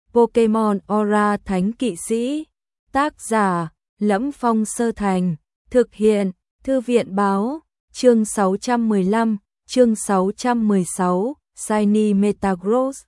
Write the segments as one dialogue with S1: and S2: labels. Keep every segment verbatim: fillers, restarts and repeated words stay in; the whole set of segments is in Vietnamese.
S1: Pokemon Aura Thánh Kỵ Sĩ. Tác giả: Lẫm Phong Sơ Thành. Thực hiện: Thư viện báo. Chương sáu trăm mười lăm, chương sáu trăm mười sáu, Shiny Metagross.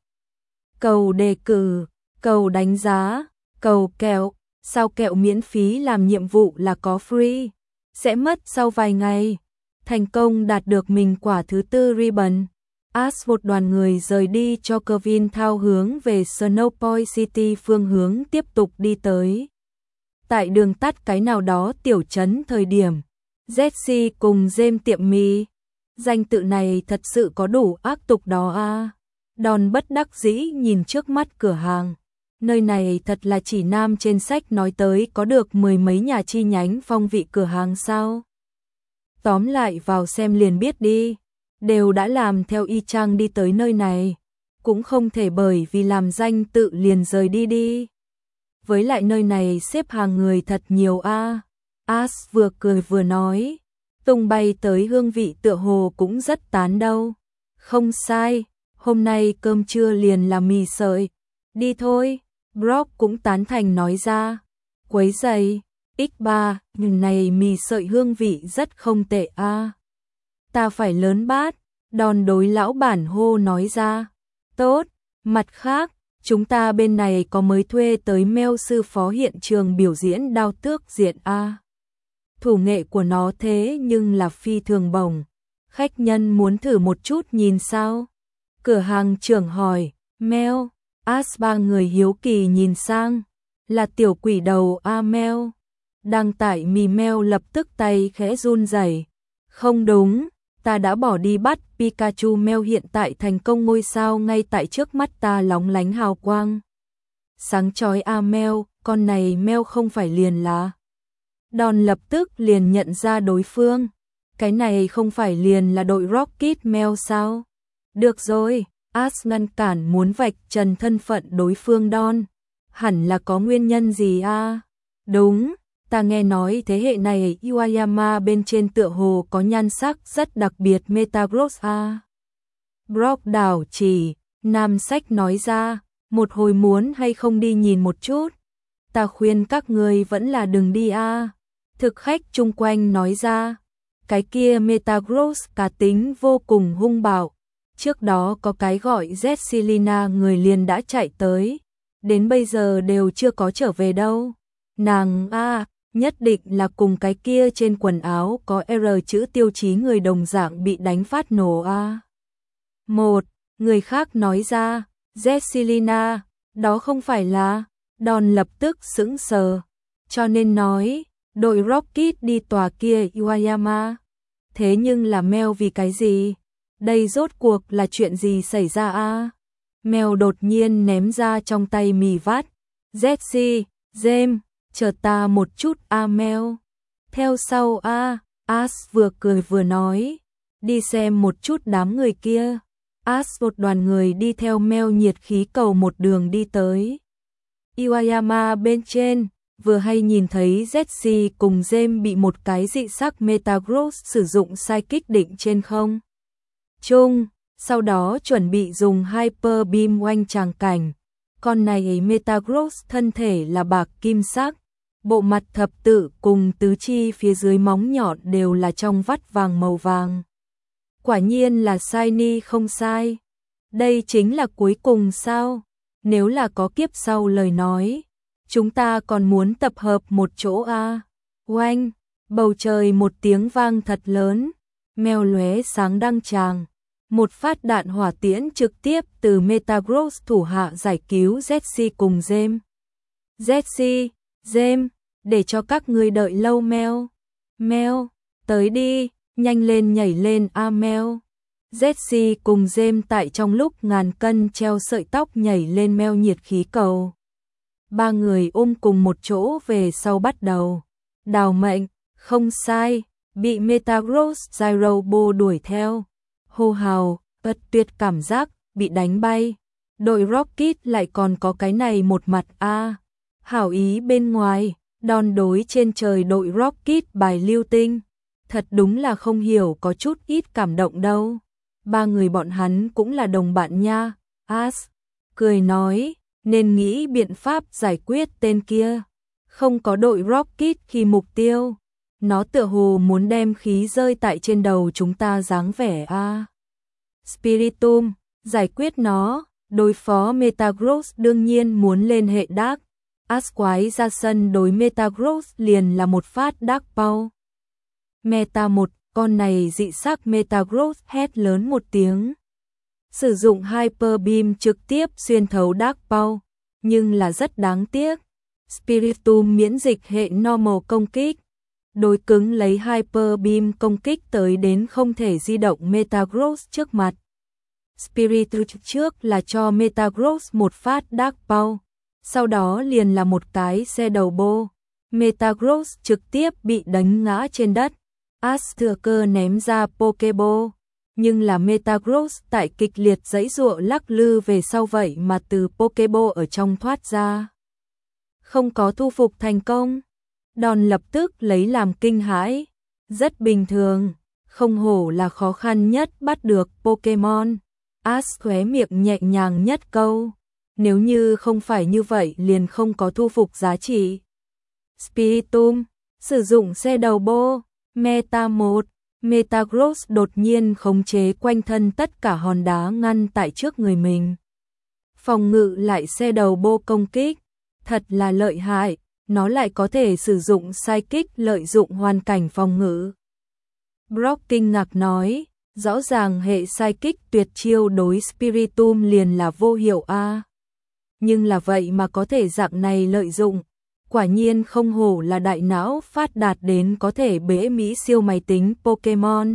S1: Cầu đề cử, cầu đánh giá, cầu kẹo. Sao kẹo miễn phí làm nhiệm vụ là có free, sẽ mất sau vài ngày. Thành công đạt được mình quả thứ tư ribbon. Ash một đoàn người rời đi cho Kevin thao hướng về Snowpoint City phương hướng tiếp tục đi tới. Tại đường tắt cái nào đó tiểu trấn thời điểm, Jessie cùng James tiệm mì. Danh tự này thật sự có đủ ác tục đó à. Đòn bất đắc dĩ nhìn trước mắt cửa hàng. Nơi này thật là chỉ nam trên sách nói tới có được mười mấy nhà chi nhánh phong vị cửa hàng sao. Tóm lại vào xem liền biết đi. Đều đã làm theo y chang đi tới nơi này. Cũng không thể bởi vì làm danh tự liền rời đi đi. Với lại nơi này xếp hàng người thật nhiều a. À. Ash vừa cười vừa nói. Tung bay tới hương vị tựa hồ cũng rất tán đâu. Không sai, hôm nay cơm trưa liền là mì sợi. Đi thôi, Brock cũng tán thành nói ra. Quấy giày, ích ba, nhưng này mì sợi hương vị rất không tệ a. À. Ta phải lớn bát, đòn đối lão bản hô nói ra. Tốt, mặt khác, chúng ta bên này có mới thuê tới Mel sư phó hiện trường biểu diễn đao tước diện a. À. Thủ nghệ của nó thế nhưng là phi thường bổng. Khách nhân muốn thử một chút nhìn sao? Cửa hàng trưởng hỏi. Mel. Ash ba người hiếu kỳ nhìn sang. Là tiểu quỷ đầu a Mel. Đang tải mì Mel lập tức tay khẽ run rẩy. Không đúng, ta đã bỏ đi bắt Pikachu. Mel hiện tại thành công ngôi sao ngay tại trước mắt ta lóng lánh hào quang. Sáng chói a Mel, con này Mel không phải liền là. Đòn lập tức liền nhận ra đối phương. Cái này không phải liền là đội Rocket Mel sao? Được rồi, Ash ngăn cản muốn vạch trần thân phận đối phương Đòn. Hẳn là có nguyên nhân gì a? À? Đúng, ta nghe nói thế hệ này Iwayama bên trên tựa hồ có nhan sắc rất đặc biệt Metagross a. À? Brock đảo chỉ, nam sách nói ra, một hồi muốn hay không đi nhìn một chút. Ta khuyên các người vẫn là đừng đi a. À? Thực khách chung quanh nói ra, cái kia Metagross cá tính vô cùng hung bạo. Trước đó có cái gọi Jessilina người liền đã chạy tới, đến bây giờ đều chưa có trở về đâu. Nàng a, à, nhất định là cùng cái kia trên quần áo có R chữ tiêu chí người đồng dạng bị đánh phát nổ a. À. Một, người khác nói ra, Jessilina, đó không phải là, Đòn lập tức sững sờ, cho nên nói đội Rocket đi tòa kia Iwayama. Thế nhưng là Mel vì cái gì? Đây rốt cuộc là chuyện gì xảy ra a? À? Mel đột nhiên ném ra trong tay mì vắt. Jessie, James, chờ ta một chút a à Mel. Theo sau a, à, Ash vừa cười vừa nói. Đi xem một chút đám người kia. Ash một đoàn người đi theo Mel nhiệt khí cầu một đường đi tới. Iwayama bên trên. Vừa hay nhìn thấy Jessie cùng James bị một cái dị sắc Metagross sử dụng sai kích định trên không trung, sau đó chuẩn bị dùng Hyper Beam oanh tràng cảnh. Con này Metagross thân thể là bạc kim sắc, bộ mặt thập tự cùng tứ chi phía dưới móng nhọn đều là trong vắt vàng màu vàng. Quả nhiên là shiny không sai. Đây chính là cuối cùng sao? Nếu là có kiếp sau lời nói, chúng ta còn muốn tập hợp một chỗ a. À? Oanh, bầu trời một tiếng vang thật lớn, Mel lóe sáng đăng tràng. Một phát đạn hỏa tiễn trực tiếp từ Metagross thủ hạ giải cứu Jessie cùng James. Jessie, James, để cho các ngươi đợi lâu Mel. Mel, tới đi, nhanh lên nhảy lên a Mel. Jessie cùng James tại trong lúc ngàn cân treo sợi tóc nhảy lên Mel nhiệt khí cầu. Ba người ôm cùng một chỗ về sau bắt đầu đào mệnh, không sai, bị Metagross Gyro Ball đuổi theo. Hô hào, ất tuyệt cảm giác, bị đánh bay. Đội Rocket lại còn có cái này một mặt a. À. Hảo ý bên ngoài, đòn đối trên trời đội Rocket bài lưu tinh. Thật đúng là không hiểu có chút ít cảm động đâu. Ba người bọn hắn cũng là đồng bạn nha. Ash cười nói, nên nghĩ biện pháp giải quyết tên kia. Không có đội rocket khi mục tiêu. Nó tựa hồ muốn đem khí rơi tại trên đầu chúng ta dáng vẻ a. À. Spiritomb, giải quyết nó, đối phó Metagross đương nhiên muốn lên hệ Dark. Ash quái ra sân đối Metagross liền là một phát Dark Power. Meta một, con này dị sắc Metagross hét lớn một tiếng. Sử dụng Hyper Beam trực tiếp xuyên thấu Dark Power, nhưng là rất đáng tiếc. Spiritomb miễn dịch hệ normal công kích. Đối cứng lấy Hyper Beam công kích tới đến không thể di động Metagross trước mặt. Spiritomb trước là cho Metagross một phát Dark Power, sau đó liền là một cái xe đầu bô. Metagross trực tiếp bị đánh ngã trên đất. Ash thừa cơ ném ra Pokeball, nhưng là Metagross tại kịch liệt giãy giụa lắc lư về sau vậy mà từ Pokeball ở trong thoát ra. Không có thu phục thành công. Đòn lập tức lấy làm kinh hãi. Rất bình thường, không hổ là khó khăn nhất bắt được Pokemon. Ash khóe miệng nhẹ nhàng nhất câu. Nếu như không phải như vậy liền không có thu phục giá trị. Spiritomb, sử dụng xe đầu bô. Meta một, Metagross đột nhiên khống chế quanh thân tất cả hòn đá ngăn tại trước người mình. Phòng ngự lại xe đầu bô công kích. Thật là lợi hại, nó lại có thể sử dụng Psychic lợi dụng hoàn cảnh phòng ngự. Brock kinh ngạc nói, rõ ràng hệ Psychic tuyệt chiêu đối Spiritomb liền là vô hiệu a. À. Nhưng là vậy mà có thể dạng này lợi dụng, quả nhiên không hổ là đại não phát đạt đến có thể bế mỹ siêu máy tính Pokemon.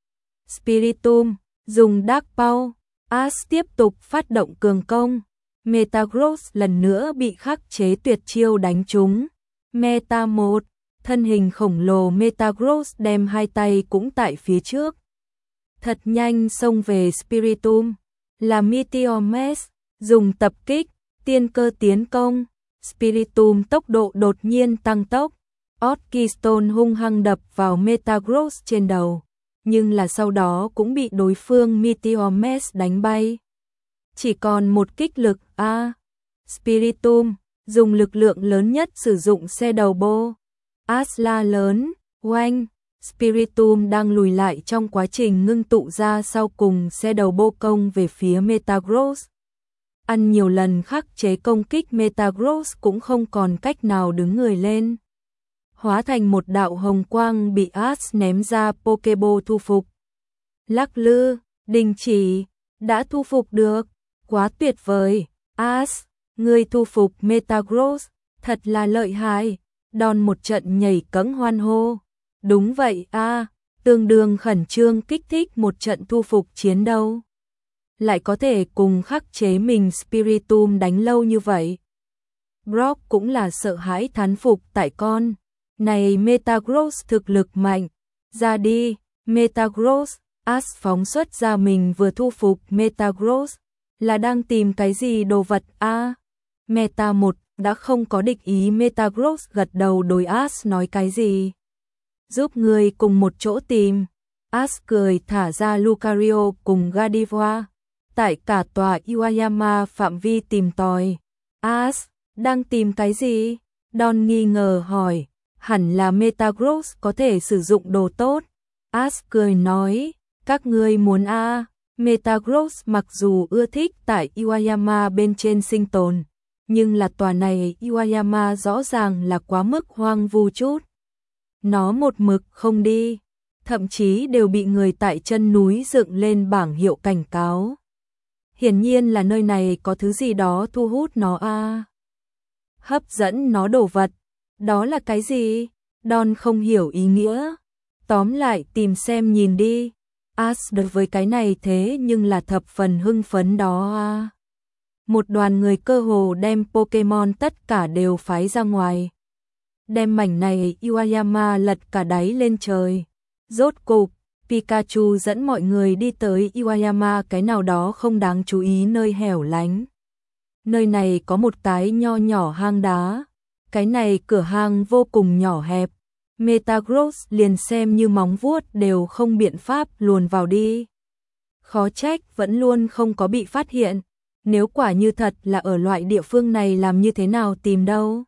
S1: Spiritomb, dùng Dark Power, Ash tiếp tục phát động cường công. Metagross lần nữa bị khắc chế tuyệt chiêu đánh trúng. Meta một, thân hình khổng lồ Metagross đem hai tay cũng tại phía trước. Thật nhanh xông về Spiritomb, là Meteor Mash, dùng tập kích, tiên cơ tiến công. Spiritomb tốc độ đột nhiên tăng tốc. Orchestone hung hăng đập vào Metagross trên đầu, nhưng là sau đó cũng bị đối phương Meteor Mash đánh bay. Chỉ còn một kích lực a. À. Spiritomb dùng lực lượng lớn nhất sử dụng xe đầu bô. Ash la lớn, oanh. Spiritomb đang lùi lại trong quá trình ngưng tụ ra sau cùng xe đầu bô công về phía Metagross. Ăn nhiều lần khắc chế công kích Metagross cũng không còn cách nào đứng người lên. Hóa thành một đạo hồng quang bị Ash ném ra Pokeball thu phục. Lắc lư, đình chỉ, đã thu phục được. Quá tuyệt vời, Ash, ngươi thu phục Metagross, thật là lợi hại. Đòn một trận nhảy cẫng hoan hô. Đúng vậy a, à, tương đương khẩn trương kích thích một trận thu phục chiến đấu. Lại có thể cùng khắc chế mình Spiritomb đánh lâu như vậy. Brock cũng là sợ hãi thán phục tại con. Này Metagross thực lực mạnh. Ra đi, Metagross. Ash phóng xuất ra mình vừa thu phục Metagross. Là đang tìm cái gì đồ vật a? À, Meta một đã không có địch ý. Metagross gật đầu đối Ash nói cái gì? Giúp người cùng một chỗ tìm. Ash cười thả ra Lucario cùng Gardevoir. Tại cả tòa Iwayama phạm vi tìm tòi. Ash, đang tìm cái gì? Don nghi ngờ hỏi. Hẳn là Metagross có thể sử dụng đồ tốt. Ash cười nói, các ngươi muốn a? À? Metagross mặc dù ưa thích tại Iwayama bên trên sinh tồn, nhưng là tòa này Iwayama rõ ràng là quá mức hoang vu chút. Nó một mực không đi, thậm chí đều bị người tại chân núi dựng lên bảng hiệu cảnh cáo. Hiển nhiên là nơi này có thứ gì đó thu hút nó a. À. Hấp dẫn nó đồ vật. Đó là cái gì? Don không hiểu ý nghĩa. Tóm lại tìm xem nhìn đi. Ash đối với cái này thế nhưng là thập phần hưng phấn đó a. À. Một đoàn người cơ hồ đem Pokemon tất cả đều phái ra ngoài. Đem mảnh này Iwayama lật cả đáy lên trời. Rốt cục, Pikachu dẫn mọi người đi tới Iwayama cái nào đó không đáng chú ý nơi hẻo lánh. Nơi này có một cái nho nhỏ hang đá. Cái này cửa hang vô cùng nhỏ hẹp. Metagross liền xem như móng vuốt đều không biện pháp luồn vào đi. Khó trách vẫn luôn không có bị phát hiện. Nếu quả như thật là ở loại địa phương này làm như thế nào tìm đâu?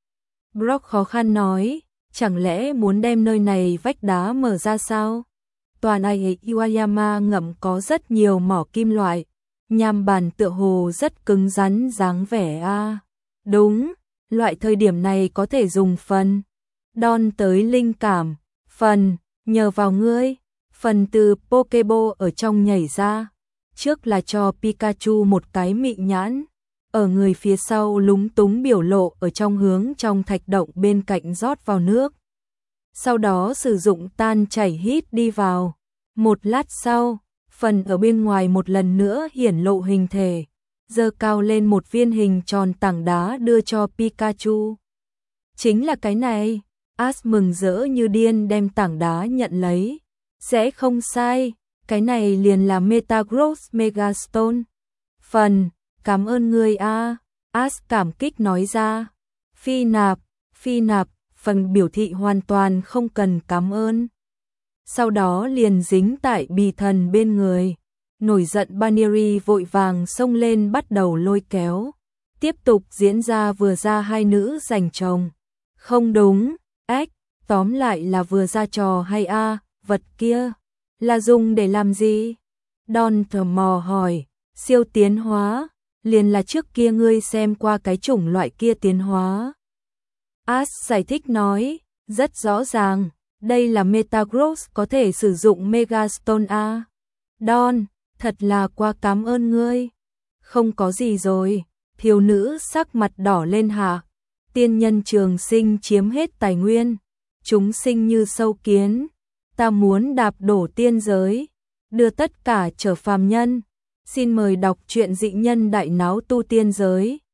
S1: Brock khó khăn nói, chẳng lẽ muốn đem nơi này vách đá mở ra sao? Tòa này Iwayama ngầm có rất nhiều mỏ kim loại, nham bàn tựa hồ rất cứng rắn dáng vẻ a. À. Đúng, loại thời điểm này có thể dùng phần. Don tới linh cảm, phần, nhờ vào ngươi, phần từ Pokeball ở trong nhảy ra. Trước là cho Pikachu một cái mị nhãn, ở người phía sau lúng túng biểu lộ ở trong hướng trong thạch động bên cạnh rót vào nước. Sau đó sử dụng tan chảy hít đi vào. Một lát sau, phần ở bên ngoài một lần nữa hiển lộ hình thể, giơ cao lên một viên hình tròn tảng đá đưa cho Pikachu. Chính là cái này, Ash mừng rỡ như điên đem tảng đá nhận lấy. Sẽ không sai, cái này liền là Metagross Megastone. Phần, cảm ơn ngươi a. Ash cảm kích nói ra. Phi nạp, phi nạp, phần biểu thị hoàn toàn không cần cảm ơn. Sau đó liền dính tại bì thần bên người. Nổi giận Baneri vội vàng xông lên bắt đầu lôi kéo. Tiếp tục diễn ra vừa ra hai nữ giành chồng. Không đúng, ếch, tóm lại là vừa ra trò hay a, à, vật kia là dùng để làm gì? Don tò mò hỏi, siêu tiến hóa, liền là trước kia ngươi xem qua cái chủng loại kia tiến hóa. Ash giải thích nói, rất rõ ràng, đây là Metagross có thể sử dụng Megastone a. Don, thật là quá cảm ơn ngươi. Không có gì rồi, thiếu nữ sắc mặt đỏ lên hạ. Tiên nhân trường sinh chiếm hết tài nguyên, chúng sinh như sâu kiến, ta muốn đạp đổ tiên giới, đưa tất cả trở phàm nhân. Xin mời đọc truyện dị nhân đại náo tu tiên giới.